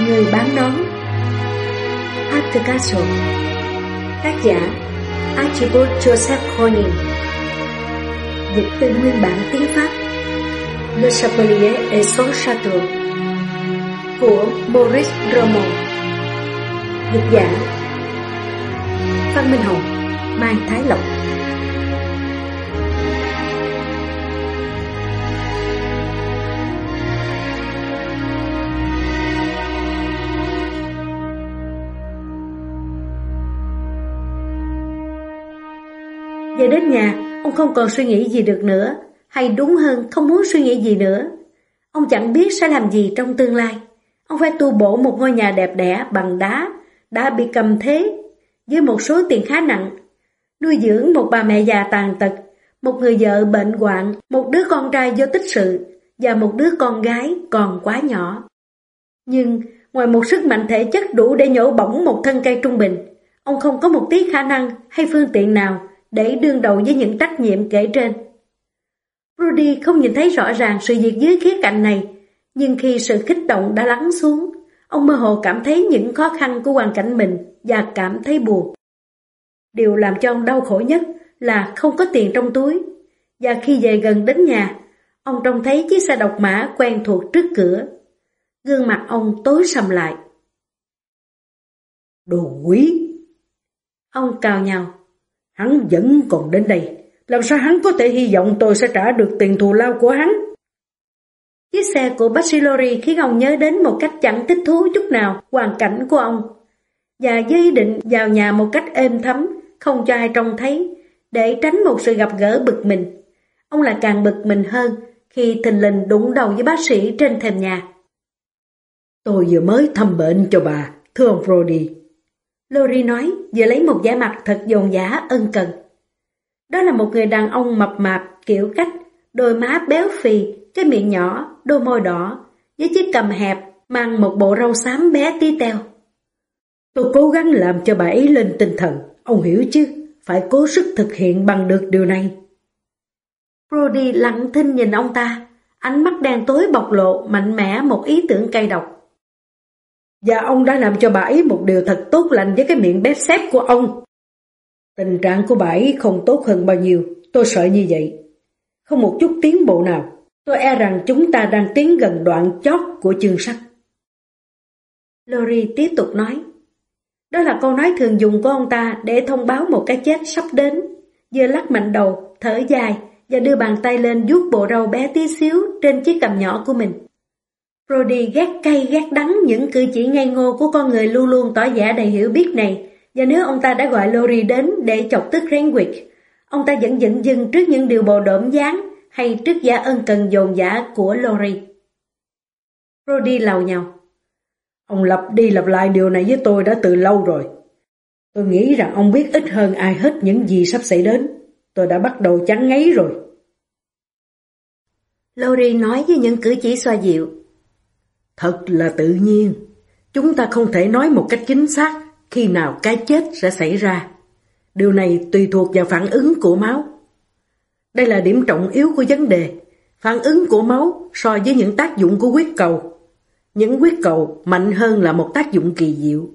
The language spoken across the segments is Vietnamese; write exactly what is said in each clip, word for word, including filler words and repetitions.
Người bán nón. At the Castle. Tác giả Archibald Joseph Corning. Dịch từ nguyên bản tiếng Pháp Le Chapelier et son Château của Maurice Roman. Dịch giả Phan Minh Hồng, Mai Thái Lộc. Về đến nhà, ông không còn suy nghĩ gì được nữa, hay đúng hơn không muốn suy nghĩ gì nữa. Ông chẳng biết sẽ làm gì trong tương lai. Ông phải tu bổ một ngôi nhà đẹp đẽ bằng đá, đã bị cầm thế, với một số tiền khá nặng, nuôi dưỡng một bà mẹ già tàn tật, một người vợ bệnh hoạn, một đứa con trai vô tích sự, và một đứa con gái còn quá nhỏ. Nhưng ngoài một sức mạnh thể chất đủ để nhổ bỏng một thân cây trung bình, ông không có một tí khả năng hay phương tiện nào để đương đầu với những trách nhiệm kể trên. Rudy không nhìn thấy rõ ràng sự việc dưới khía cạnh này, nhưng khi sự kích động đã lắng xuống, ông mơ hồ cảm thấy những khó khăn của hoàn cảnh mình và cảm thấy buồn. Điều làm cho ông đau khổ nhất là không có tiền trong túi, và khi về gần đến nhà, ông trông thấy chiếc xe độc mã quen thuộc trước cửa. Gương mặt ông tối sầm lại. Đồ quỷ! Ông cào nhào. Hắn vẫn còn đến đây. Làm sao hắn có thể hy vọng tôi sẽ trả được tiền thù lao của hắn? Chiếc xe của Bachelori khiến ông nhớ đến một cách chẳng thích thú chút nào hoàn cảnh của ông, và với ý định vào nhà một cách êm thấm, không cho ai trông thấy, để tránh một sự gặp gỡ bực mình. Ông lại càng bực mình hơn khi thình lình đụng đầu với bác sĩ trên thềm nhà. Tôi vừa mới thăm bệnh cho bà, thưa ông Brody. Lori nói, vừa lấy một vẻ mặt thật dồn dã ân cần. Đó là một người đàn ông mập mạp, kiểu cách, đôi má béo phì, cái miệng nhỏ, đôi môi đỏ, với chiếc cằm hẹp, mang một bộ râu xám bé tí teo. Tôi cố gắng làm cho bà ấy lên tinh thần, ông hiểu chứ, phải cố sức thực hiện bằng được điều này. Brody lặng thinh nhìn ông ta, ánh mắt đen tối bộc lộ mạnh mẽ một ý tưởng cay độc. Và ông đã làm cho bà ấy một điều thật tốt lành với cái miệng bép xép của ông. Tình trạng của bà ấy không tốt hơn bao nhiêu, tôi sợ như vậy. Không một chút tiến bộ nào, tôi e rằng chúng ta đang tiến gần đoạn chót của chương sách. Lori tiếp tục nói. Đó là câu nói thường dùng của ông ta để thông báo một cái chết sắp đến. Vừa lắc mạnh đầu, thở dài và đưa bàn tay lên vuốt bộ râu bé tí xíu trên chiếc cằm nhỏ của mình. Brody ghét cay ghét đắng những cử chỉ ngây ngô của con người luôn luôn tỏ vẻ đầy hiểu biết này, và nếu ông ta đã gọi Lori đến để chọc tức Renwick, ông ta vẫn giận dưng trước những điều bồ đổm dáng hay trước giả ân cần dồn dã của Lori. Brody lầu nhầu. Ông lặp đi lặp lại điều này với tôi đã từ lâu rồi. Tôi nghĩ rằng ông biết ít hơn ai hết những gì sắp xảy đến. Tôi đã bắt đầu chán ngấy rồi. Lori nói với những cử chỉ xoa dịu. Thật là tự nhiên. Chúng ta không thể nói một cách chính xác khi nào cái chết sẽ xảy ra. Điều này tùy thuộc vào phản ứng của máu. Đây là điểm trọng yếu của vấn đề. Phản ứng của máu so với những tác dụng của huyết cầu. Những huyết cầu mạnh hơn là một tác dụng kỳ diệu.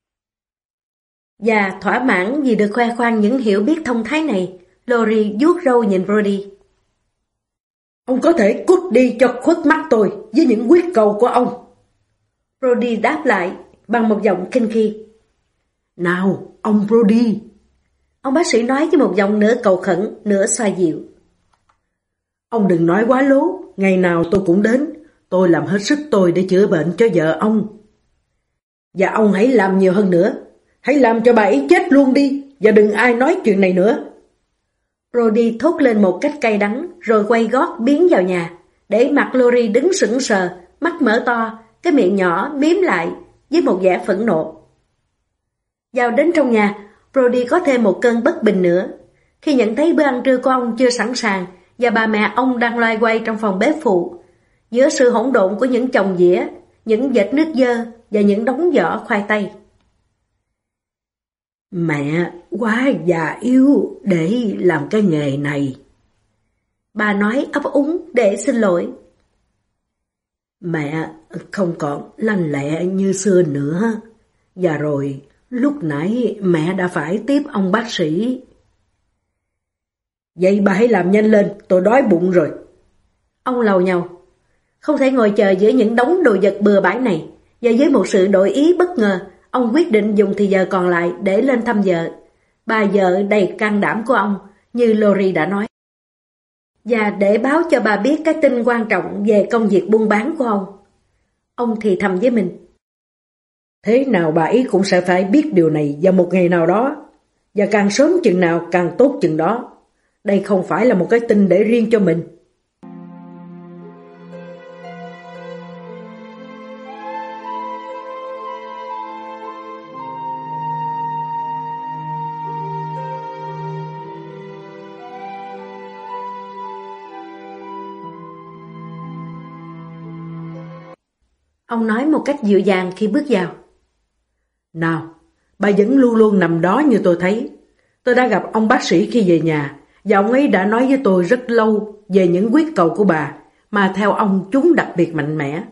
Và thỏa mãn vì được khoe khoang những hiểu biết thông thái này, Lori vuốt râu nhìn Brody. Ông có thể cút đi cho khuất mắt tôi với những huyết cầu của ông. Brody đáp lại bằng một giọng khinh khi. Nào, ông Brody. Ông bác sĩ nói với một giọng nửa cầu khẩn, nửa xoa dịu. Ông đừng nói quá lố, ngày nào tôi cũng đến. Tôi làm hết sức tôi để chữa bệnh cho vợ ông. Và ông hãy làm nhiều hơn nữa. Hãy làm cho bà ấy chết luôn đi, và đừng ai nói chuyện này nữa. Brody thốt lên một cách cay đắng, rồi quay gót biến vào nhà, để mặt Lori đứng sững sờ, mắt mở to, cái miệng nhỏ miếm lại, với một vẻ phẫn nộ. Vào đến trong nhà, Brody có thêm một cơn bất bình nữa. Khi nhận thấy bữa ăn trưa của ông chưa sẵn sàng, và bà mẹ ông đang loay quay trong phòng bếp phụ, giữa sự hỗn độn của những chồng dĩa, những vệt nước dơ và những đống vỏ khoai tây. Mẹ quá già yếu để làm cái nghề này. Bà nói ấp úng để xin lỗi. Mẹ không còn lanh lẹ như xưa nữa. Và rồi, lúc nãy mẹ đã phải tiếp ông bác sĩ. Vậy bà hãy làm nhanh lên, tôi đói bụng rồi. Ông lầu nhầu. Không thể ngồi chờ giữa những đống đồ vật bừa bãi này. Và với một sự đổi ý bất ngờ, ông quyết định dùng thì giờ còn lại để lên thăm vợ. Bà vợ đầy can đảm của ông, như Lori đã nói. Và để báo cho bà biết cái tin quan trọng về công việc buôn bán của ông. Ông thì thầm với mình. Thế nào bà ấy cũng sẽ phải biết điều này vào một ngày nào đó. Và càng sớm chừng nào càng tốt chừng đó. Đây không phải là một cái tin để riêng cho mình. Ông nói một cách dịu dàng khi bước vào. Nào, bà vẫn luôn luôn nằm đó như tôi thấy. Tôi đã gặp ông bác sĩ khi về nhà, và ông ấy đã nói với tôi rất lâu về những quyết cầu của bà, mà theo ông chúng đặc biệt mạnh mẽ.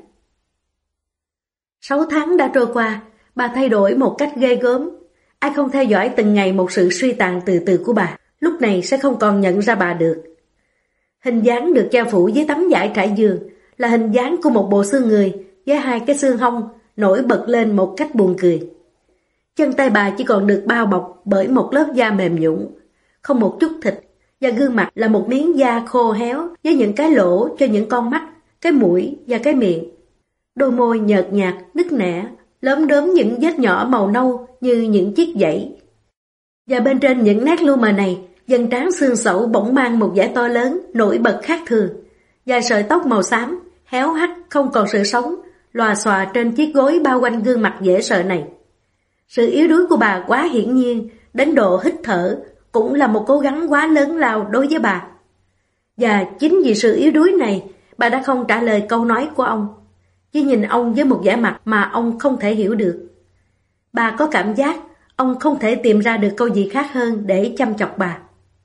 Sáu tháng đã trôi qua, bà thay đổi một cách ghê gớm. Ai không theo dõi từng ngày một sự suy tàn từ từ của bà, lúc này sẽ không còn nhận ra bà được. Hình dáng được che phủ dưới tấm vải trải giường là hình dáng của một bộ xương người với hai cái xương hông nổi bật lên một cách buồn cười. Chân tay bà chỉ còn được bao bọc bởi một lớp da mềm nhũn, không một chút thịt, và gương mặt là một miếng da khô héo với những cái lỗ cho những con mắt, cái mũi và cái miệng. Đôi môi nhợt nhạt, nứt nẻ, lốm đốm những vết nhỏ màu nâu như những chiếc dãy. Và bên trên những nét lu mờ này, dần trán xương sẩu bỗng mang một vẻ to lớn, nổi bật khác thường. Và sợi tóc màu xám, héo hắt không còn sự sống, lòa xòa trên chiếc gối bao quanh gương mặt dễ sợ này. Sự yếu đuối của bà quá hiển nhiên, đến độ hít thở cũng là một cố gắng quá lớn lao đối với bà. Và chính vì sự yếu đuối này, bà đã không trả lời câu nói của ông, chỉ nhìn ông với một vẻ mặt mà ông không thể hiểu được. Bà có cảm giác ông không thể tìm ra được câu gì khác hơn để chăm chọc bà.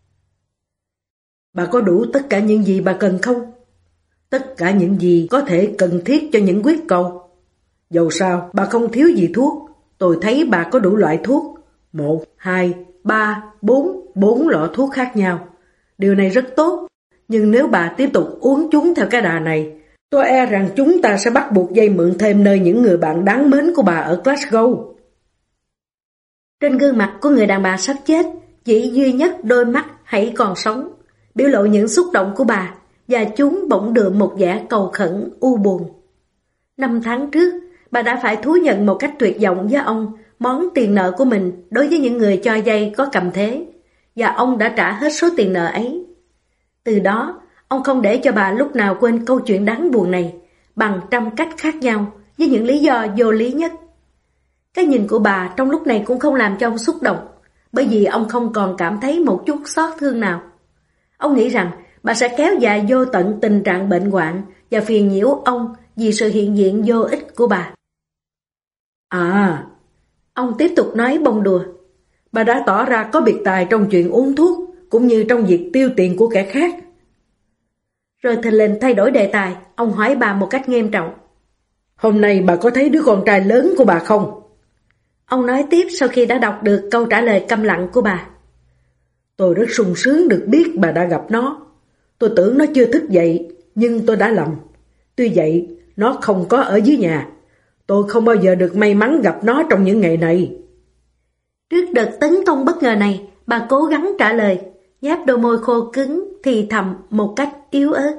Bà có đủ tất cả những gì bà cần không? Tất cả những gì có thể cần thiết cho những quyết cầu. Dầu sao, bà không thiếu gì thuốc. Tôi thấy bà có đủ loại thuốc. Một, hai, ba, bốn, bốn lọ thuốc khác nhau. Điều này rất tốt. Nhưng nếu bà tiếp tục uống chúng theo cái đà này, tôi e rằng chúng ta sẽ bắt buộc dây mượn thêm nơi những người bạn đáng mến của bà ở Glasgow. Trên gương mặt của người đàn bà sắp chết, chỉ duy nhất đôi mắt hãy còn sống, biểu lộ những xúc động của bà, và chúng bỗng đượm một vẻ cầu khẩn u buồn. Năm tháng trước, bà đã phải thú nhận một cách tuyệt vọng với ông món tiền nợ của mình đối với những người cho vay có cầm thế, và ông đã trả hết số tiền nợ ấy. Từ đó, ông không để cho bà lúc nào quên câu chuyện đáng buồn này, bằng trăm cách khác nhau, với những lý do vô lý nhất. Cái nhìn của bà trong lúc này cũng không làm cho ông xúc động, bởi vì ông không còn cảm thấy một chút xót thương nào. Ông nghĩ rằng bà sẽ kéo dài vô tận tình trạng bệnh hoạn và phiền nhiễu ông vì sự hiện diện vô ích của bà. À, ông tiếp tục nói bông đùa. Bà đã tỏ ra có biệt tài trong chuyện uống thuốc, cũng như trong việc tiêu tiền của kẻ khác. Rồi thình lình thay đổi đề tài, ông hỏi bà một cách nghiêm trọng. Hôm nay bà có thấy đứa con trai lớn của bà không? Ông nói tiếp sau khi đã đọc được câu trả lời câm lặng của bà. Tôi rất sung sướng được biết bà đã gặp nó. Tôi tưởng nó chưa thức dậy, nhưng tôi đã lầm. Tuy vậy, nó không có ở dưới nhà. Tôi không bao giờ được may mắn gặp nó trong những ngày này. Trước đợt tấn công bất ngờ này, bà cố gắng trả lời, nháp đôi môi khô cứng thì thầm một cách yếu ớt.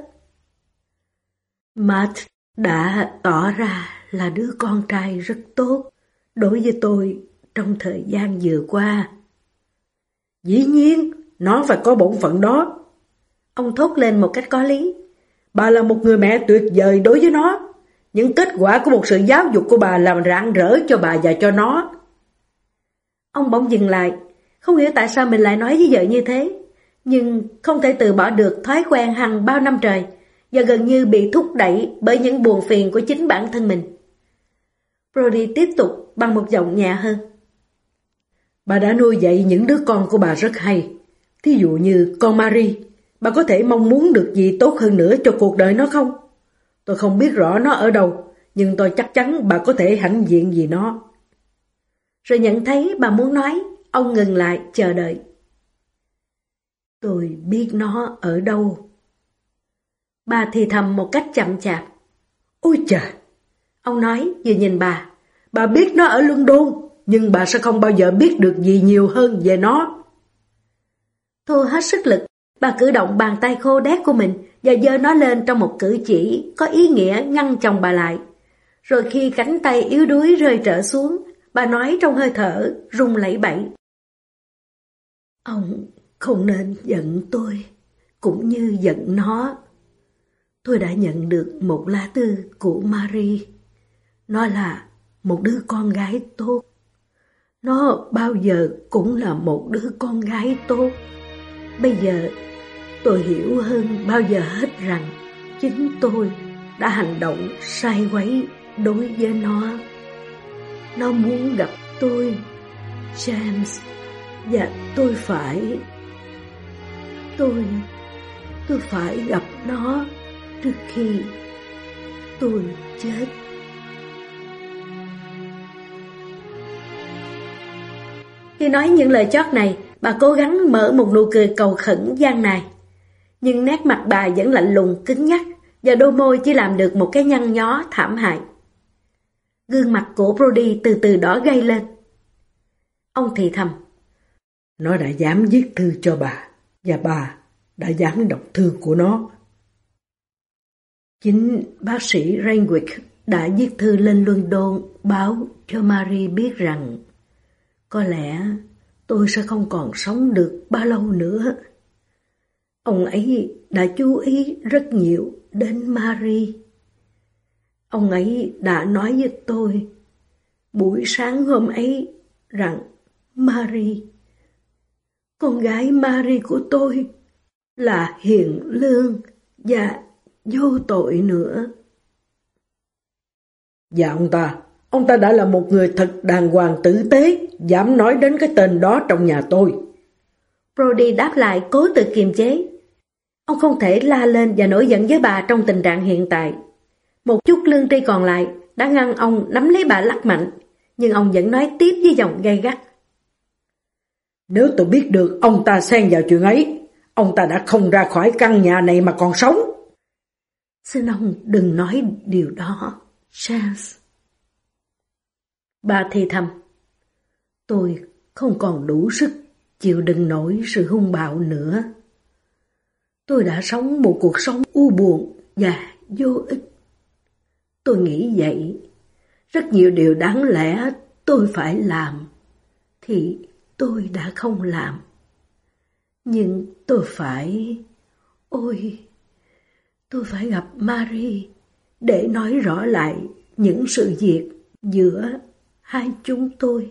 Matt đã tỏ ra là đứa con trai rất tốt đối với tôi trong thời gian vừa qua. Dĩ nhiên, nó phải có bổn phận đó. Ông thốt lên một cách có lý. Bà là một người mẹ tuyệt vời đối với nó. Những kết quả của một sự giáo dục của bà làm rạng rỡ cho bà và cho nó. Ông bỗng dừng lại, không hiểu tại sao mình lại nói với vợ như thế, nhưng không thể từ bỏ được thói quen hằng bao năm trời và gần như bị thúc đẩy bởi những buồn phiền của chính bản thân mình. Brody tiếp tục bằng một giọng nhẹ hơn. Bà đã nuôi dạy những đứa con của bà rất hay. Thí dụ như con Marie, bà có thể mong muốn được gì tốt hơn nữa cho cuộc đời nó không? Tôi không biết rõ nó ở đâu, nhưng tôi chắc chắn bà có thể hãnh diện vì nó. Rồi nhận thấy bà muốn nói, ông ngừng lại chờ đợi. Tôi biết nó ở đâu. Bà thì thầm một cách chậm chạp. Ôi trời! Ông nói vừa nhìn bà. Bà biết nó ở London, nhưng bà sẽ không bao giờ biết được gì nhiều hơn về nó. Thu hết sức lực, bà cử động bàn tay khô đét của mình và giơ nó lên trong một cử chỉ có ý nghĩa ngăn chồng bà lại. Rồi khi cánh tay yếu đuối rơi trở xuống, bà nói trong hơi thở run lẩy bẩy. Ông không nên giận tôi, cũng như giận nó. Tôi đã nhận được một lá thư của Marie. Nó là một đứa con gái tốt. Nó bao giờ cũng là một đứa con gái tốt. Bây giờ tôi hiểu hơn bao giờ hết rằng chính tôi đã hành động sai quấy đối với nó. Nó muốn gặp tôi, James, và tôi phải... Tôi... Tôi phải gặp nó trước khi tôi chết. Khi nói những lời chót này, bà cố gắng mở một nụ cười cầu khẩn gian nài. Nhưng nét mặt bà vẫn lạnh lùng cứng nhắc, và đôi môi chỉ làm được một cái nhăn nhó thảm hại. Gương mặt của Brody từ từ đỏ gay lên. Ông thì thầm. Nó đã dám viết thư cho bà, và bà đã dám đọc thư của nó. Chính bác sĩ Renwick đã viết thư lên London báo cho Marie biết rằng có lẽ tôi sẽ không còn sống được bao lâu nữa. Ông ấy đã chú ý rất nhiều đến Marie. Ông ấy đã nói với tôi buổi sáng hôm ấy rằng Marie, con gái Marie của tôi, là hiền lương và vô tội nữa. Dạ ông ta, ông ta đã là một người thật đàng hoàng tử tế, dám nói đến cái tên đó trong nhà tôi. Brody đáp lại cố tự kiềm chế. Ông không thể la lên và nổi giận với bà trong tình trạng hiện tại. Một chút lương tri còn lại đã ngăn ông nắm lấy bà lắc mạnh, nhưng ông vẫn nói tiếp với giọng gay gắt. Nếu tôi biết được ông ta xen vào chuyện ấy, ông ta đã không ra khỏi căn nhà này mà còn sống. Xin ông đừng nói điều đó, Charles. Bà thì thầm. Tôi không còn đủ sức chịu đựng nổi sự hung bạo nữa. Tôi đã sống một cuộc sống u buồn và vô ích. Tôi nghĩ vậy. Rất nhiều điều đáng lẽ tôi phải làm, thì tôi đã không làm. Nhưng tôi phải... Ôi, tôi phải gặp Marie để nói rõ lại những sự việc giữa hai chúng tôi.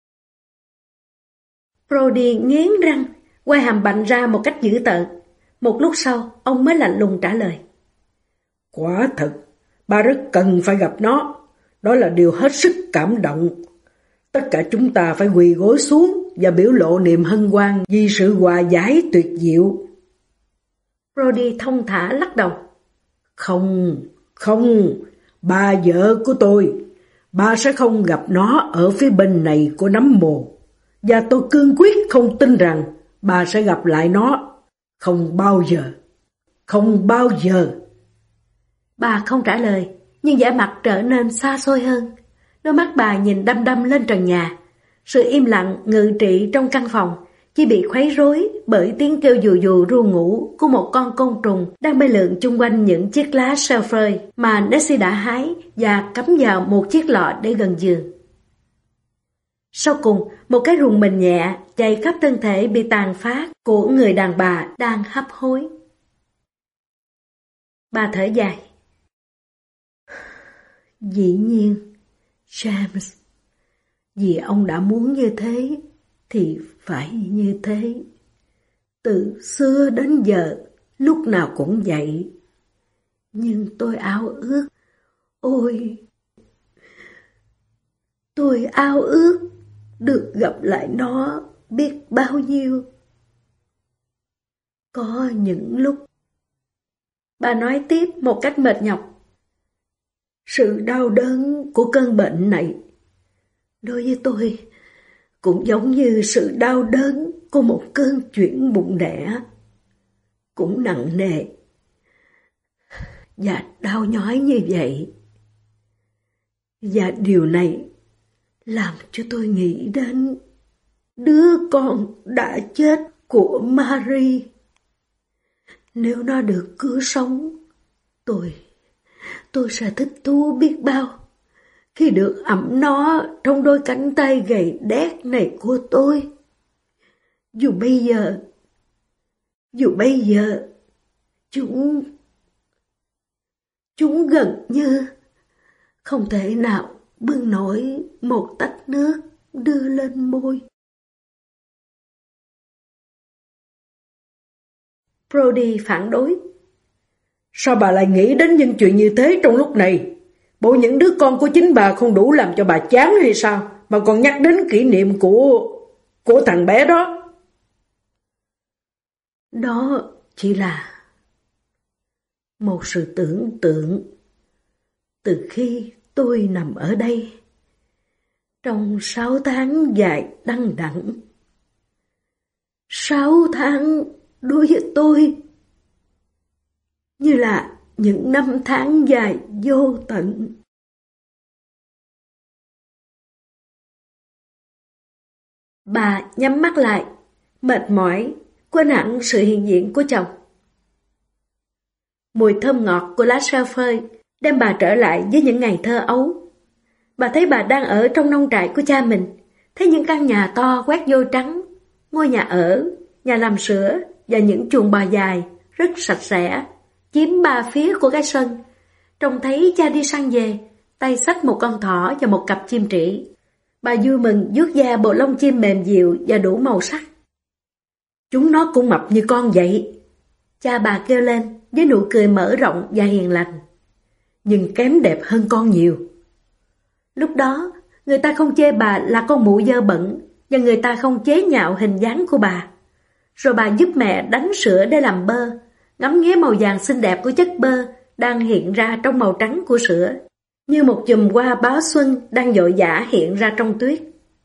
Brody nghiến răng, quay hàm bạnh ra một cách dữ tợn. Một lúc sau, ông mới lạnh lùng trả lời. Quả thật, bà rất cần phải gặp nó. Đó là điều hết sức cảm động. Tất cả chúng ta phải quỳ gối xuống và biểu lộ niềm hân hoan vì sự hòa giải tuyệt diệu. Brody thông thả lắc đầu. Không, không, bà vợ của tôi, bà sẽ không gặp nó ở phía bên này của nấm mồ. Và tôi cương quyết không tin rằng bà sẽ gặp lại nó. Không bao giờ, không bao giờ. Bà không trả lời, nhưng vẻ mặt trở nên xa xôi hơn. Đôi mắt bà nhìn đăm đăm lên trần nhà. Sự im lặng ngự trị trong căn phòng chỉ bị khuấy rối bởi tiếng kêu dù dù ru ngủ của một con côn trùng đang bay lượn chung quanh những chiếc lá seo phơi mà Nancy đã hái và cắm vào một chiếc lọ để gần giường. Sau cùng, một cái rùng mình nhẹ chạy khắp thân thể bị tàn phá của người đàn bà đang hấp hối. Bà thở dài. Dĩ nhiên, James, vì ông đã muốn như thế, thì phải như thế. Từ xưa đến giờ, lúc nào cũng vậy. Nhưng tôi ao ước, ôi, tôi ao ước được gặp lại nó biết bao nhiêu. Có những lúc... Bà nói tiếp một cách mệt nhọc. Sự đau đớn của cơn bệnh này đối với tôi cũng giống như sự đau đớn của một cơn chuyển bụng đẻ, cũng nặng nề và đau nhói như vậy. Và điều này làm cho tôi nghĩ đến đứa con đã chết của Marie. Nếu nó được cứu sống, tôi, tôi sẽ thích thú biết bao khi được ẵm nó trong đôi cánh tay gầy đét này của tôi. Dù bây giờ, dù bây giờ, chúng, chúng gần như không thể nào bưng nổi một tách nước đưa lên môi. Brody phản đối. Sao bà lại nghĩ đến những chuyện như thế trong lúc này? Bộ những đứa con của chính bà không đủ làm cho bà chán hay sao, mà còn nhắc đến kỷ niệm của của thằng bé đó? Đó chỉ là một sự tưởng tượng. Từ khi tôi nằm ở đây, trong sáu tháng dài đăng đẳng, sáu tháng đối với tôi như là những năm tháng dài vô tận. Bà nhắm mắt lại, mệt mỏi, quên hẳn sự hiện diện của chồng. Mùi thơm ngọt của lá sao phơi đem bà trở lại với những ngày thơ ấu. Bà thấy bà đang ở trong nông trại của cha mình, thấy những căn nhà to quét vôi trắng, ngôi nhà ở, nhà làm sữa và những chuồng bò dài rất sạch sẽ, chiếm ba phía của cái sân. Trông thấy cha đi săn về, tay xách một con thỏ và một cặp chim trĩ. Bà vui mừng vuốt da bộ lông chim mềm dịu và đủ màu sắc. Chúng nó cũng mập như con vậy, cha bà kêu lên với nụ cười mở rộng và hiền lành. Nhưng kém đẹp hơn con nhiều. Lúc đó, người ta không chê bà là con mụ dơ bẩn, và người ta không chế nhạo hình dáng của bà. Rồi bà giúp mẹ đánh sữa để làm bơ, ngắm nghía màu vàng xinh đẹp của chất bơ đang hiện ra trong màu trắng của sữa, như một chùm hoa báo xuân đang vội vã hiện ra trong tuyết.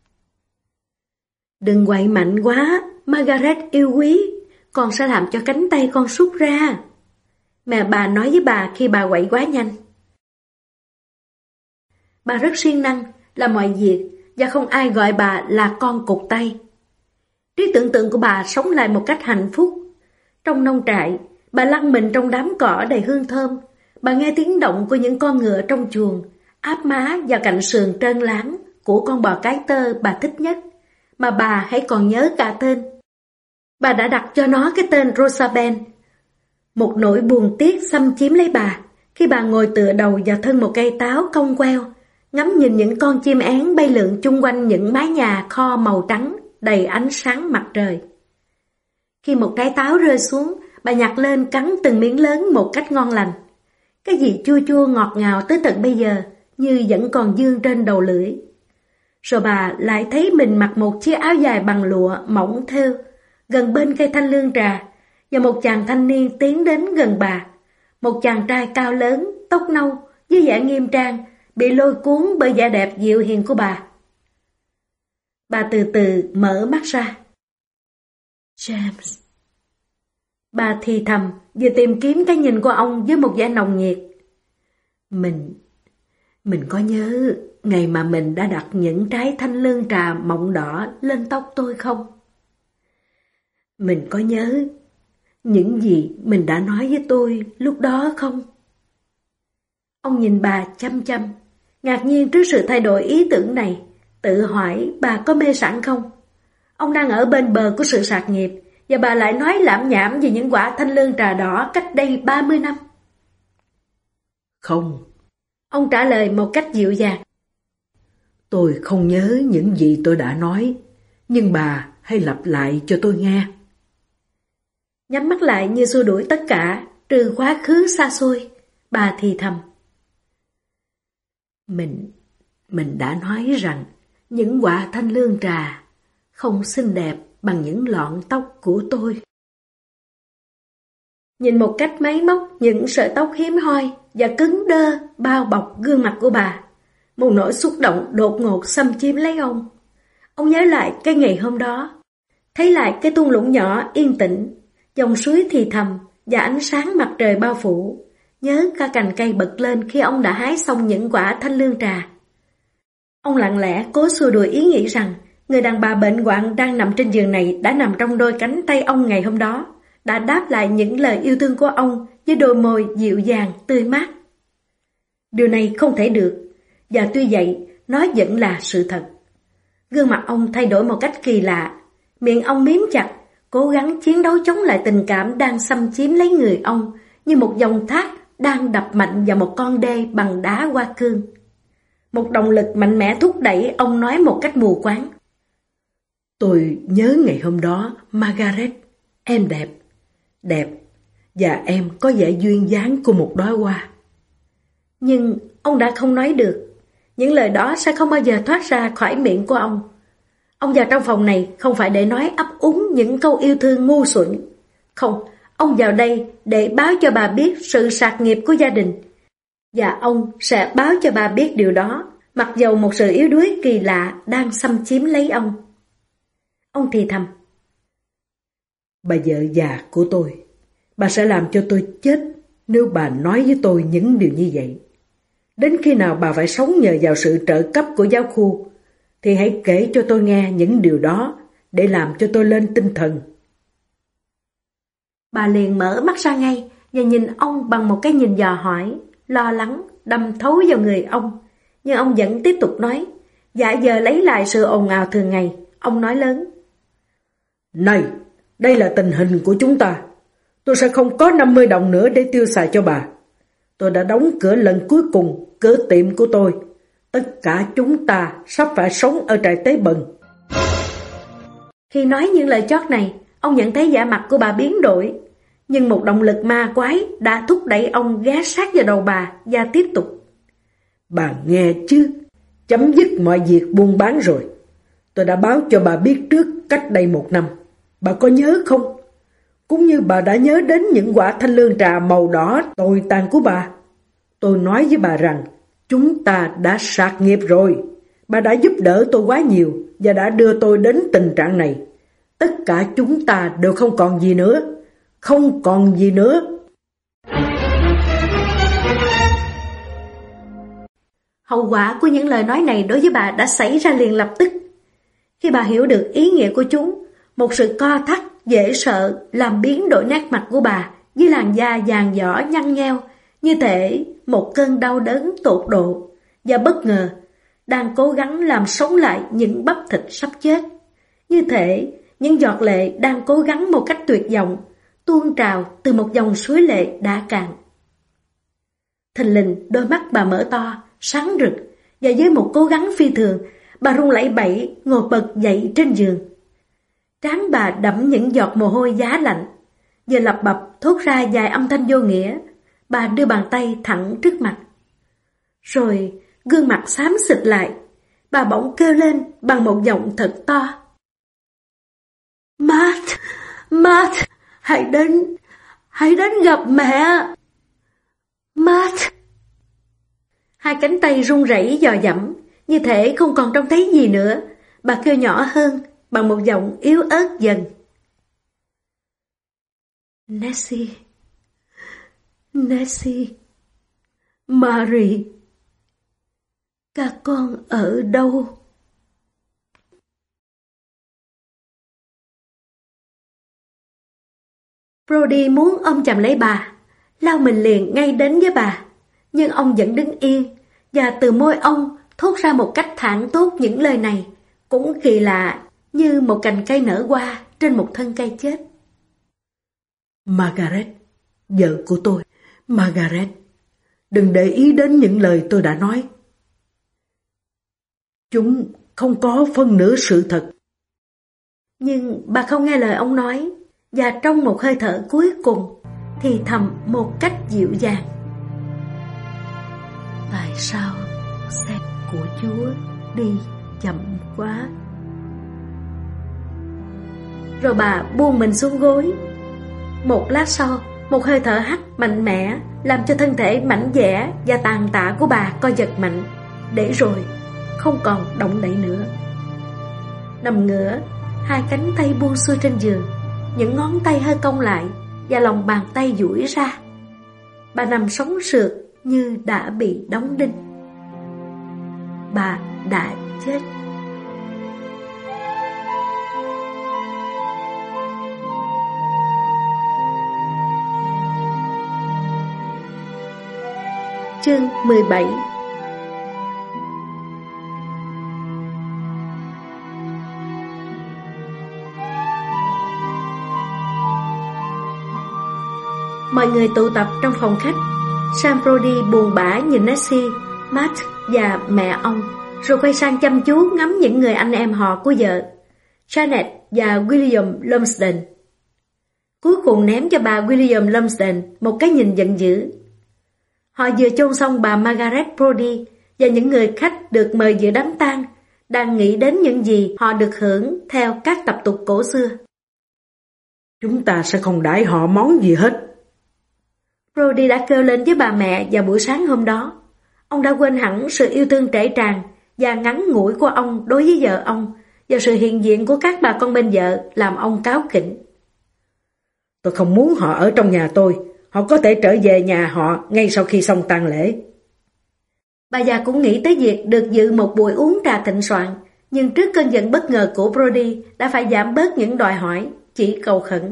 Đừng quậy mạnh quá, Margaret yêu quý, con sẽ làm cho cánh tay con sút ra. Mẹ bà nói với bà khi bà quậy quá nhanh. Bà rất siêng năng, làm mọi việc, và không ai gọi bà là con cụt tay. Trí tưởng tượng của bà sống lại một cách hạnh phúc. Trong nông trại, bà lăn mình trong đám cỏ đầy hương thơm. Bà nghe tiếng động của những con ngựa trong chuồng, áp má và cạnh sườn trơn láng của con bò cái tơ bà thích nhất, mà bà hãy còn nhớ cả tên. Bà đã đặt cho nó cái tên Rosabelle. Một nỗi buồn tiếc xâm chiếm lấy bà khi bà ngồi tựa đầu vào thân một cây táo cong queo, ngắm nhìn những con chim én bay lượn chung quanh những mái nhà kho màu trắng đầy ánh sáng mặt trời. Khi một trái táo rơi xuống, bà nhặt lên cắn từng miếng lớn một cách ngon lành. Cái gì chua chua ngọt ngào tới tận bây giờ như vẫn còn vương trên đầu lưỡi. Rồi bà lại thấy mình mặc một chiếc áo dài bằng lụa mỏng thêu gần bên cây thanh lương trà, và một chàng thanh niên tiến đến gần bà. Một chàng trai cao lớn, tóc nâu, với vẻ nghiêm trang, bị lôi cuốn bởi vẻ đẹp dịu hiền của bà. Bà từ từ mở mắt ra. James. Bà thì thầm, vừa tìm kiếm cái nhìn của ông với một vẻ nồng nhiệt. Mình, mình có nhớ ngày mà mình đã đặt những trái thanh lương trà mọng đỏ lên tóc tôi không? Mình có nhớ những gì mình đã nói với tôi lúc đó không? Ông nhìn bà chăm chăm, ngạc nhiên trước sự thay đổi ý tưởng này, tự hỏi bà có mê sảng không? Ông đang ở bên bờ của sự sạc nghiệp, và bà lại nói lảm nhảm về những quả thanh lương trà đỏ cách đây ba mươi năm. Không. Ông trả lời một cách dịu dàng. Tôi không nhớ những gì tôi đã nói, nhưng bà hãy lặp lại cho tôi nghe. Nhắm mắt lại như xua đuổi tất cả, trừ quá khứ xa xôi, bà thì thầm. Mình, mình đã nói rằng những quả thanh lương trà không xinh đẹp bằng những lọn tóc của tôi. Nhìn một cách máy móc những sợi tóc hiếm hoi và cứng đơ bao bọc gương mặt của bà, một nỗi xúc động đột ngột xâm chiếm lấy ông. Ông nhớ lại cái ngày hôm đó, thấy lại cái thung lũng nhỏ yên tĩnh, dòng suối thì thầm và ánh sáng mặt trời bao phủ. Nhớ cả cành cây bật lên khi ông đã hái xong những quả thanh lương trà. Ông lặng lẽ cố xua đuổi ý nghĩ rằng người đàn bà bệnh hoạn đang nằm trên giường này đã nằm trong đôi cánh tay ông ngày hôm đó, đã đáp lại những lời yêu thương của ông với đôi môi dịu dàng, tươi mát. Điều này không thể được, và tuy vậy, nó vẫn là sự thật. Gương mặt ông thay đổi một cách kỳ lạ, miệng ông miếm chặt, cố gắng chiến đấu chống lại tình cảm đang xâm chiếm lấy người ông, như một dòng thác đang đập mạnh vào một con đê bằng đá hoa cương. Một động lực mạnh mẽ thúc đẩy ông nói một cách mù quáng. Tôi nhớ ngày hôm đó, Margaret, em đẹp, đẹp, và em có vẻ duyên dáng của một đóa hoa. Nhưng ông đã không nói được. Những lời đó sẽ không bao giờ thoát ra khỏi miệng của ông. Ông vào trong phòng này không phải để nói ấp úng những câu yêu thương ngu xuẩn. Không, ông vào đây để báo cho bà biết sự sạt nghiệp của gia đình. Và ông sẽ báo cho bà biết điều đó, mặc dầu một sự yếu đuối kỳ lạ đang xâm chiếm lấy ông. Ông thì thầm. Bà vợ già của tôi, bà sẽ làm cho tôi chết nếu bà nói với tôi những điều như vậy. Đến khi nào bà phải sống nhờ vào sự trợ cấp của giáo khu, thì hãy kể cho tôi nghe những điều đó để làm cho tôi lên tinh thần. Bà liền mở mắt ra ngay và nhìn ông bằng một cái nhìn dò hỏi, lo lắng, đâm thấu vào người ông. Nhưng ông vẫn tiếp tục nói, giả giờ lấy lại sự ồn ào thường ngày. Ông nói lớn. Này, đây là tình hình của chúng ta. Tôi sẽ không có năm mươi đồng nữa để tiêu xài cho bà. Tôi đã đóng cửa lần cuối cùng, cửa tiệm của tôi. Tất cả chúng ta sắp phải sống ở trại tế bần. Khi nói những lời chót này, ông nhận thấy vẻ mặt của bà biến đổi. Nhưng một động lực ma quái đã thúc đẩy ông ghé sát vào đầu bà và tiếp tục. Bà nghe chứ, chấm dứt mọi việc buôn bán rồi. Tôi đã báo cho bà biết trước cách đây một năm. Bà có nhớ không? Cũng như bà đã nhớ đến những quả thanh lương trà màu đỏ tồi tàn của bà. Tôi nói với bà rằng, chúng ta đã sạt nghiệp rồi. Bà đã giúp đỡ tôi quá nhiều và đã đưa tôi đến tình trạng này. Tất cả chúng ta đều không còn gì nữa. Không còn gì nữa. Hậu quả của những lời nói này đối với bà đã xảy ra liền lập tức. Khi bà hiểu được ý nghĩa của chúng, một sự co thắt, dễ sợ làm biến đổi nét mặt của bà với làn da vàng vỏ nhăn nheo, như thể một cơn đau đớn tột độ, và bất ngờ đang cố gắng làm sống lại những bắp thịt sắp chết, như thể những giọt lệ đang cố gắng một cách tuyệt vọng tuôn trào từ một dòng suối lệ đã cạn. Thình lình đôi mắt bà mở to, sáng rực, và với một cố gắng phi thường, bà run lẩy bẩy ngồi bật dậy trên giường. Trán bà đẫm những giọt mồ hôi giá lạnh, vừa lặp bập thốt ra vài âm thanh vô nghĩa. Bà đưa bàn tay thẳng trước mặt. Rồi gương mặt xám xịt lại, bà bỗng kêu lên bằng một giọng thật to. Matt, Matt, hãy đến, hãy đến gặp mẹ. Matt. Hai cánh tay run rẩy dò dẫm, như thể không còn trông thấy gì nữa. Bà kêu nhỏ hơn, bằng một giọng yếu ớt dần. Nessie, Nessie, Marie, các con ở đâu? Brody muốn ôm chầm lấy bà, lao mình liền ngay đến với bà, nhưng ông vẫn đứng yên, và từ môi ông thốt ra một cách thẳng thốt những lời này, cũng kỳ lạ như một cành cây nở hoa trên một thân cây chết. Margaret, vợ của tôi, Margaret, đừng để ý đến những lời tôi đã nói. Chúng không có phân nửa sự thật. Nhưng bà không nghe lời ông nói, và trong một hơi thở cuối cùng thì thầm một cách dịu dàng. Tại sao xe của Chúa đi chậm quá? Rồi bà buông mình xuống gối. Một lát sau, Một hơi thở hắt mạnh mẽ làm cho thân thể mảnh dẻ và tàn tạ của bà co giật mạnh, để rồi không còn động đậy nữa. Nằm ngửa, hai cánh tay buông xuôi trên giường, những ngón tay hơi cong lại và lòng bàn tay duỗi ra. Bà nằm sống sượt như đã bị đóng đinh. Bà đã chết. Chương mười bảy. Mọi người tụ tập trong phòng khách. Sam Brody buồn bã nhìn Nancy, Matt và mẹ ông, rồi quay sang chăm chú ngắm những người anh em họ của vợ, Janet và William Lumsden. Cuối cùng ném cho bà William Lumsden một cái nhìn giận dữ. Họ vừa chôn xong bà Margaret Brody và những người khách được mời dự đám tang, đang nghĩ đến những gì họ được hưởng theo các tập tục cổ xưa. Chúng ta sẽ không đãi họ món gì hết. Brody đã kêu lên với bà mẹ vào buổi sáng hôm đó. Ông đã quên hẳn sự yêu thương trễ tràn và ngắn ngủi của ông đối với vợ ông, và sự hiện diện của các bà con bên vợ làm ông cáu kỉnh. Tôi không muốn họ ở trong nhà tôi. Họ có thể trở về nhà họ ngay sau khi xong tang lễ. Bà già cũng nghĩ tới việc được dự một buổi uống trà thịnh soạn, nhưng trước cơn giận bất ngờ của Brody đã phải giảm bớt những đòi hỏi, chỉ cầu khẩn.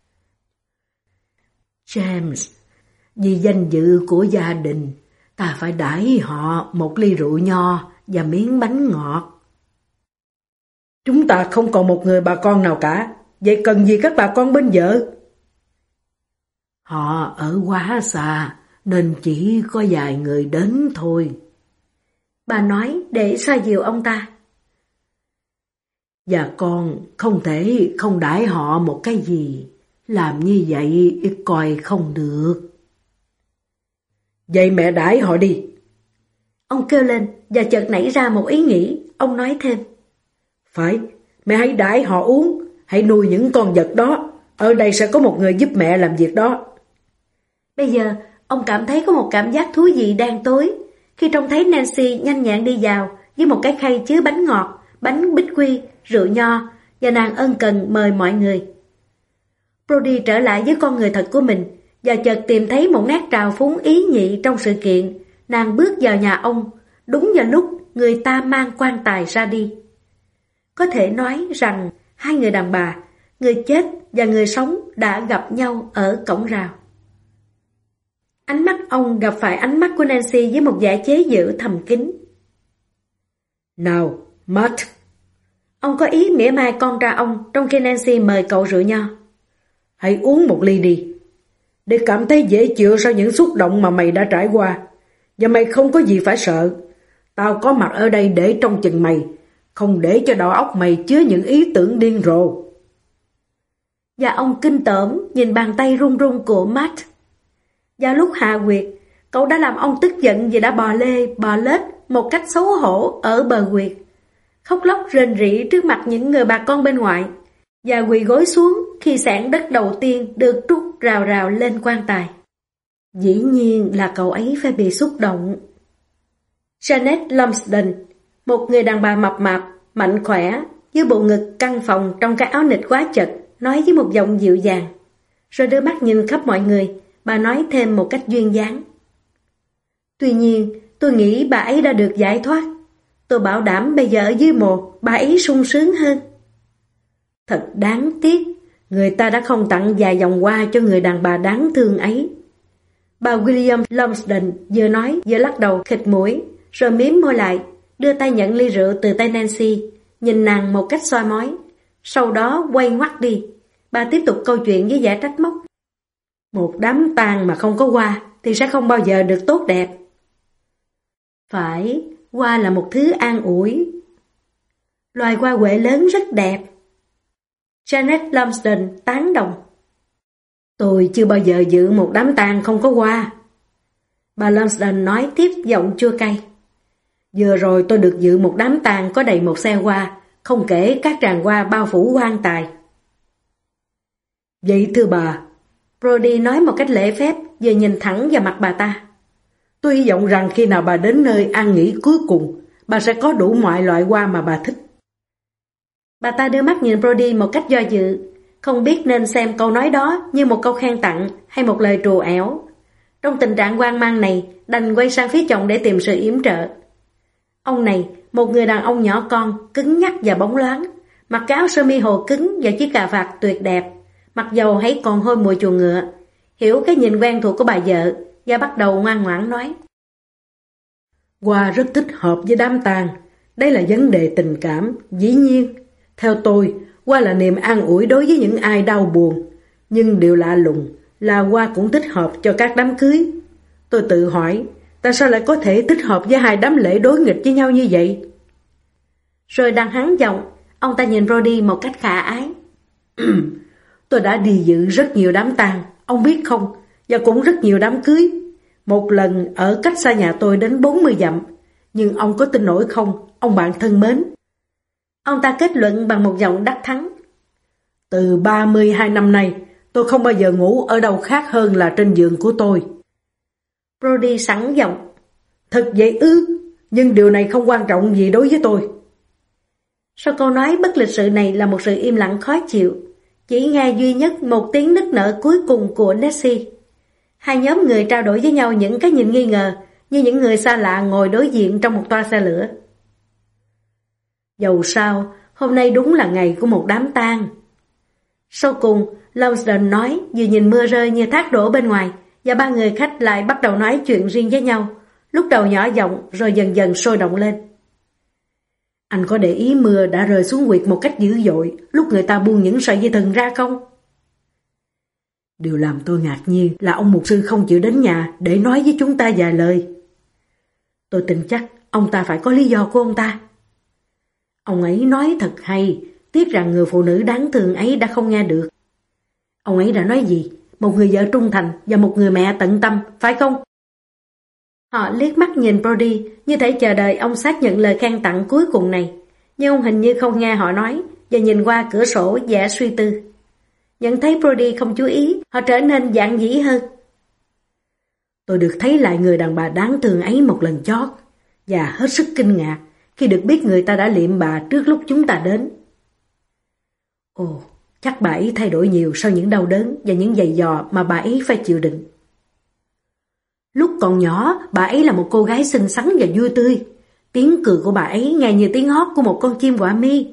James, vì danh dự của gia đình, ta phải đãi họ một ly rượu nho và miếng bánh ngọt. Chúng ta không còn một người bà con nào cả, vậy cần gì các bà con bên vợ? Họ ở quá xa, nên chỉ có vài người đến thôi. Bà nói để xoa dịu ông ta. Và con không thể không đãi họ một cái gì, làm như vậy coi không được. Vậy mẹ đãi họ đi. Ông kêu lên và chợt nảy ra một ý nghĩ. Ông nói thêm. Phải, mẹ hãy đãi họ uống, hãy nuôi những con vật đó. Ở đây sẽ có một người giúp mẹ làm việc đó. Bây giờ, ông cảm thấy có một cảm giác thú vị đang tối khi trông thấy Nancy nhanh nhẹn đi vào với một cái khay chứa bánh ngọt, bánh bích quy, rượu nho, và nàng ân cần mời mọi người. Brody trở lại với con người thật của mình và chợt tìm thấy một nét trào phúng ý nhị trong sự kiện. Nàng bước vào nhà ông đúng vào lúc người ta mang quan tài ra đi. Có thể nói rằng hai người đàn bà, người chết và người sống đã gặp nhau ở cổng rào. Ánh mắt ông gặp phải ánh mắt của Nancy với một vẻ chế giễu thầm kín. Nào, Matt. Ông có ý mỉa mai con ra ông trong khi Nancy mời cậu rượu nho. Hãy uống một ly đi, để cảm thấy dễ chịu sau những xúc động mà mày đã trải qua. Và mày không có gì phải sợ. Tao có mặt ở đây để trông chừng mày, không để cho đầu óc mày chứa những ý tưởng điên rồ. Và ông kinh tởm nhìn bàn tay run run của Matt. Vào lúc hạ quyệt, cậu đã làm ông tức giận vì đã bò lê, bò lết một cách xấu hổ ở bờ quyệt, khóc lóc rền rĩ trước mặt những người bà con bên ngoài, và quỳ gối xuống khi xẻng đất đầu tiên được trút rào rào lên quan tài. Dĩ nhiên là cậu ấy phải bị xúc động. Janet Lumsden, một người đàn bà mập mạp, mạnh khỏe, với bộ ngực căng phồng trong cái áo nịt quá chật, nói với một giọng dịu dàng. Rồi đưa mắt nhìn khắp mọi người, bà nói thêm một cách duyên dáng. Tuy nhiên, tôi nghĩ bà ấy đã được giải thoát. Tôi bảo đảm bây giờ ở dưới mồ, bà ấy sung sướng hơn. Thật đáng tiếc, người ta đã không tặng vài vòng hoa cho người đàn bà đáng thương ấy. Bà William Lumsden vừa nói vừa lắc đầu khịt mũi, rồi mím môi lại, đưa tay nhận ly rượu từ tay Nancy, nhìn nàng một cách soi mói. Sau đó quay ngoắt đi, bà tiếp tục câu chuyện với vẻ trách móc. Một đám tang mà không có hoa thì sẽ không bao giờ được tốt đẹp. Phải, hoa là một thứ an ủi. Loài hoa huệ lớn rất đẹp. Janet Lumsden tán đồng. Tôi chưa bao giờ dự một đám tang không có hoa. Bà Lumsden nói tiếp giọng chua cay. Vừa rồi tôi được dự một đám tang có đầy một xe hoa, không kể các tràng hoa bao phủ quan tài. Vậy thưa bà, Brody nói một cách lễ phép, vừa nhìn thẳng vào mặt bà ta. Tôi hy vọng rằng khi nào bà đến nơi an nghỉ cuối cùng, bà sẽ có đủ mọi loại hoa mà bà thích. Bà ta đưa mắt nhìn Brody một cách do dự, không biết nên xem câu nói đó như một câu khen tặng hay một lời trù ẻo. Trong tình trạng hoang mang này, đành quay sang phía chồng để tìm sự yểm trợ. Ông này, một người đàn ông nhỏ con, cứng nhắc và bóng loáng, mặc cái áo sơ mi hồ cứng và chiếc cà vạt tuyệt đẹp, mặc dầu hãy còn hôi mùi chuồng ngựa, hiểu cái nhìn quen thuộc của bà vợ và bắt đầu ngoan ngoãn nói. Hoa rất thích hợp với đám tang, đây là vấn đề tình cảm, dĩ nhiên. Theo tôi, hoa là niềm an ủi đối với những ai đau buồn, nhưng điều lạ lùng là hoa cũng thích hợp cho các đám cưới. Tôi tự hỏi, tại sao lại có thể thích hợp với hai đám lễ đối nghịch với nhau như vậy? Rồi đang hắn giọng, ông ta nhìn Brody một cách khả ái. Tôi đã đi dự rất nhiều đám tang, ông biết không, và cũng rất nhiều đám cưới. Một lần ở cách xa nhà tôi đến bốn mươi dặm, nhưng ông có tin nổi không, ông bạn thân mến? Ông ta kết luận bằng một giọng đắc thắng. Từ ba mươi hai năm nay, tôi không bao giờ ngủ ở đâu khác hơn là trên giường của tôi. Brody sẵn giọng. Thật vậy ư, nhưng điều này không quan trọng gì đối với tôi. Sau câu nói bất lịch sự này là một sự im lặng khó chịu, chỉ nghe duy nhất một tiếng nức nở cuối cùng của Nessie. Hai nhóm người trao đổi với nhau những cái nhìn nghi ngờ, như những người xa lạ ngồi đối diện trong một toa xe lửa. Dầu sao, hôm nay đúng là ngày của một đám tang. Sau cùng, Lawson nói, vừa nhìn mưa rơi như thác đổ bên ngoài, và ba người khách lại bắt đầu nói chuyện riêng với nhau, lúc đầu nhỏ giọng rồi dần dần sôi động lên. Anh có để ý mưa đã rơi xuống huyệt một cách dữ dội lúc người ta buông những sợi dây thừng ra không? Điều làm tôi ngạc nhiên là ông mục sư không chịu đến nhà để nói với chúng ta vài lời. Tôi tin chắc ông ta phải có lý do của ông ta. Ông ấy nói thật hay, tiếc rằng người phụ nữ đáng thương ấy đã không nghe được. Ông ấy đã nói gì? Một người vợ trung thành và một người mẹ tận tâm, phải không? Họ liếc mắt nhìn Brody, như thể chờ đợi ông xác nhận lời khen tặng cuối cùng này. Nhưng ông hình như không nghe họ nói, và nhìn qua cửa sổ vẻ suy tư. Nhận thấy Brody không chú ý, họ trở nên dạn dĩ hơn. Tôi được thấy lại người đàn bà đáng thương ấy một lần chót, và hết sức kinh ngạc khi được biết người ta đã liệm bà trước lúc chúng ta đến. Ồ, chắc bà ấy thay đổi nhiều sau những đau đớn và những giày dò mà bà ấy phải chịu đựng. Lúc còn nhỏ, bà ấy là một cô gái xinh xắn và vui tươi. Tiếng cười của bà ấy nghe như tiếng hót của một con chim quả mi.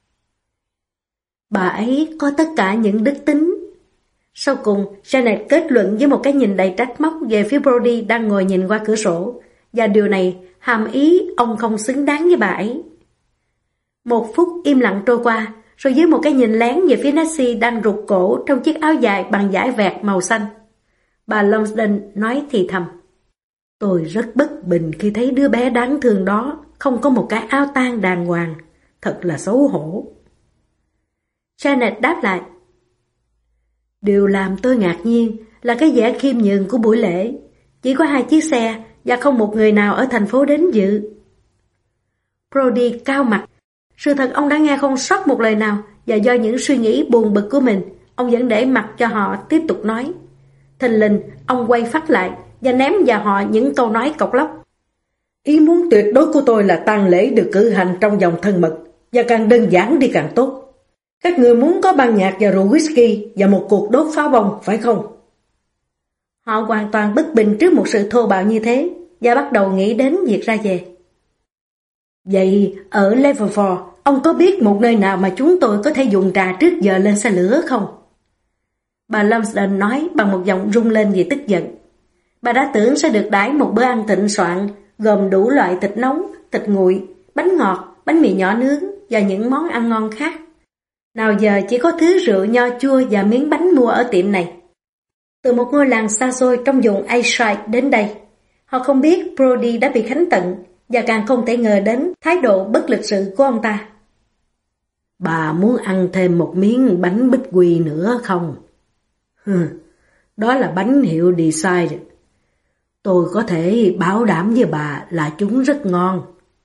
Bà ấy có tất cả những đức tính. Sau cùng, Janet kết luận với một cái nhìn đầy trách móc về phía Brody đang ngồi nhìn qua cửa sổ, và điều này hàm ý ông không xứng đáng với bà ấy. Một phút im lặng trôi qua, rồi với một cái nhìn lén về phía Nessie đang rụt cổ trong chiếc áo dài bằng vải vẹt màu xanh, bà Lumsden nói thì thầm. Tôi rất bất bình khi thấy đứa bé đáng thương đó không có một cái áo tang đàng hoàng, thật là xấu hổ. Janet đáp lại. Điều làm tôi ngạc nhiên là cái vẻ khiêm nhường của buổi lễ. Chỉ có hai chiếc xe và không một người nào ở thành phố đến dự. Brody cao mặt. Sự thật ông đã nghe không sót một lời nào, và do những suy nghĩ buồn bực của mình, ông vẫn để mặc cho họ tiếp tục nói. Thình lình, ông quay phát lại và ném vào họ những câu nói cộc lốc. Ý muốn tuyệt đối của tôi là tang lễ được cử hành trong vòng thân mật, và càng đơn giản đi càng tốt. Các người muốn có ban nhạc và rượu whisky và một cuộc đốt pháo bông, phải không? Họ hoàn toàn bất bình trước một sự thô bạo như thế, và bắt đầu nghĩ đến việc ra về. Vậy, ở Level bốn, ông có biết một nơi nào mà chúng tôi có thể dùng trà trước giờ lên xe lửa không? Bà Lumsden nói bằng một giọng rung lên vì tức giận. Bà đã tưởng sẽ được đãi một bữa ăn thịnh soạn, gồm đủ loại thịt nóng, thịt nguội, bánh ngọt, bánh mì nhỏ nướng và những món ăn ngon khác. Nào giờ chỉ có thứ rượu nho chua và miếng bánh mua ở tiệm này. Từ một ngôi làng xa xôi trong vùng Ayrshire đến đây, họ không biết Brody đã bị khánh tận, và càng không thể ngờ đến thái độ bất lịch sự của ông ta. Bà muốn ăn thêm một miếng bánh bích quy nữa không? Hừ, đó là bánh hiệu Decide. Tôi có thể bảo đảm với bà là chúng rất ngon.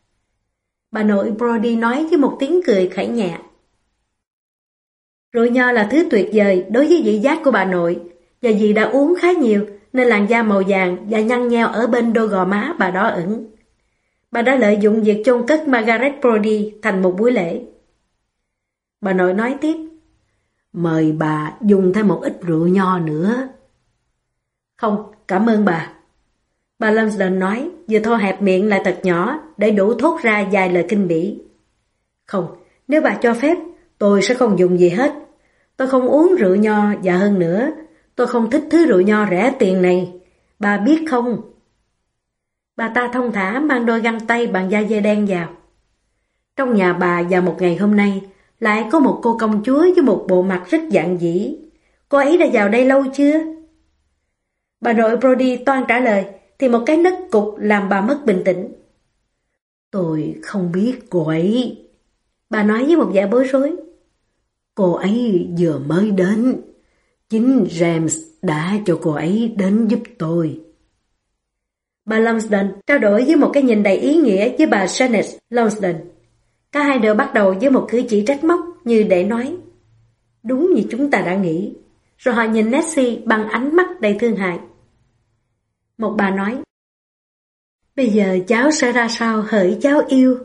Bà nội Brody nói với một tiếng cười khẩy nhẹ. Rượu nho là thứ tuyệt vời đối với vị giác của bà nội, và vì đã uống khá nhiều nên làn da màu vàng và nhăn nheo ở bên đôi gò má bà đỏ ửng. Bà đã lợi dụng việc chôn cất Margaret Brody thành một buổi lễ. Bà nội nói tiếp, mời bà dùng thêm một ít rượu nho nữa. Không, cảm ơn bà. Bà Lumsden nói, vừa thô hẹp miệng lại thật nhỏ để đủ thốt ra vài lời kinh bỉ. Không, nếu bà cho phép, tôi sẽ không dùng gì hết. Tôi không uống rượu nho và hơn nữa, tôi không thích thứ rượu nho rẻ tiền này. Bà biết không? Bà ta thông thả mang đôi găng tay bằng da dê đen vào. Trong nhà bà vào một ngày hôm nay, lại có một cô công chúa với một bộ mặt rất dạn dĩ. Cô ấy đã vào đây lâu chưa? Bà nội Brody toan trả lời, thì một cái nấc cục làm bà mất bình tĩnh. Tôi không biết cô ấy. Bà nói với một vẻ bối rối. Cô ấy vừa mới đến. Chính James đã cho cô ấy đến giúp tôi. Bà Lumsden trao đổi với một cái nhìn đầy ý nghĩa với bà Janet Lumsden. Cả hai đều bắt đầu với một cử chỉ trách móc như để nói, đúng như chúng ta đã nghĩ. Rồi họ nhìn Nancy bằng ánh mắt đầy thương hại. Một bà nói, bây giờ cháu sẽ ra sao hỡi cháu yêu?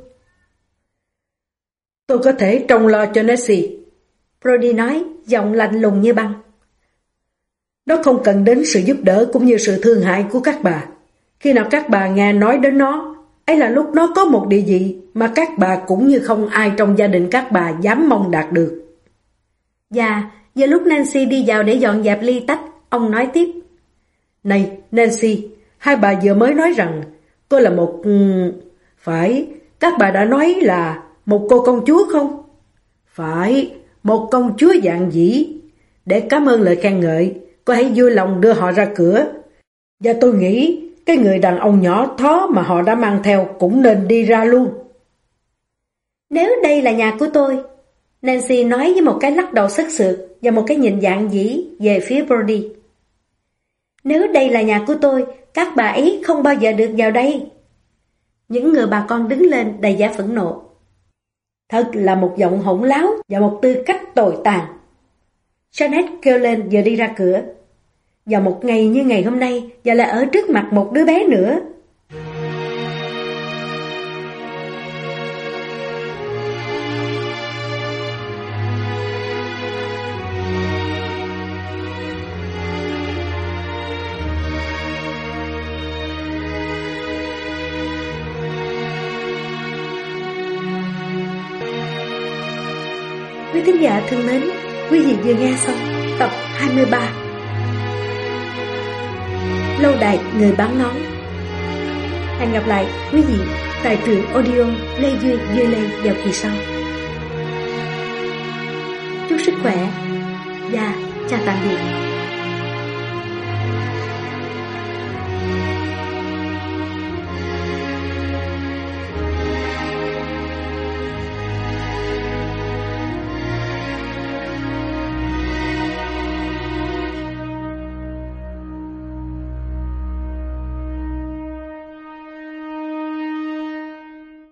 Tôi có thể trông lo cho Nancy. Brody nói, giọng lạnh lùng như băng. Nó không cần đến sự giúp đỡ cũng như sự thương hại của các bà. Khi nào các bà nghe nói đến nó, ấy là lúc nó có một địa vị mà các bà cũng như không ai trong gia đình các bà dám mong đạt được. Và giờ lúc Nancy đi vào để dọn dẹp ly tách, ông nói tiếp. Này Nancy, hai bà vừa mới nói rằng tôi là một... Phải, các bà đã nói là một cô công chúa không? Phải, một công chúa dạng dĩ. Để cảm ơn lời khen ngợi, cô hãy vui lòng đưa họ ra cửa. Và tôi nghĩ cái người đàn ông nhỏ thó mà họ đã mang theo cũng nên đi ra luôn. Nếu đây là nhà của tôi, Nancy nói với một cái lắc đầu sất sượt và một cái nhìn dạng dĩ về phía Brody. Nếu đây là nhà của tôi, các bà ấy không bao giờ được vào đây. Những người bà con đứng lên đầy vẻ phẫn nộ. Thật là một giọng hỗn láo và một tư cách tồi tàn. Janet kêu lên vừa đi ra cửa. Vào một ngày như ngày hôm nay, và lại ở trước mặt một đứa bé nữa. Quý thính giả thân mến, quý vị vừa nghe xong tập hai mươi ba Lâu đài người bán nón. Hẹn gặp lại quý vị tại truyện audio Lê Duy Duy Lê vào kỳ sau. Chúc sức khỏe và chào tạm biệt.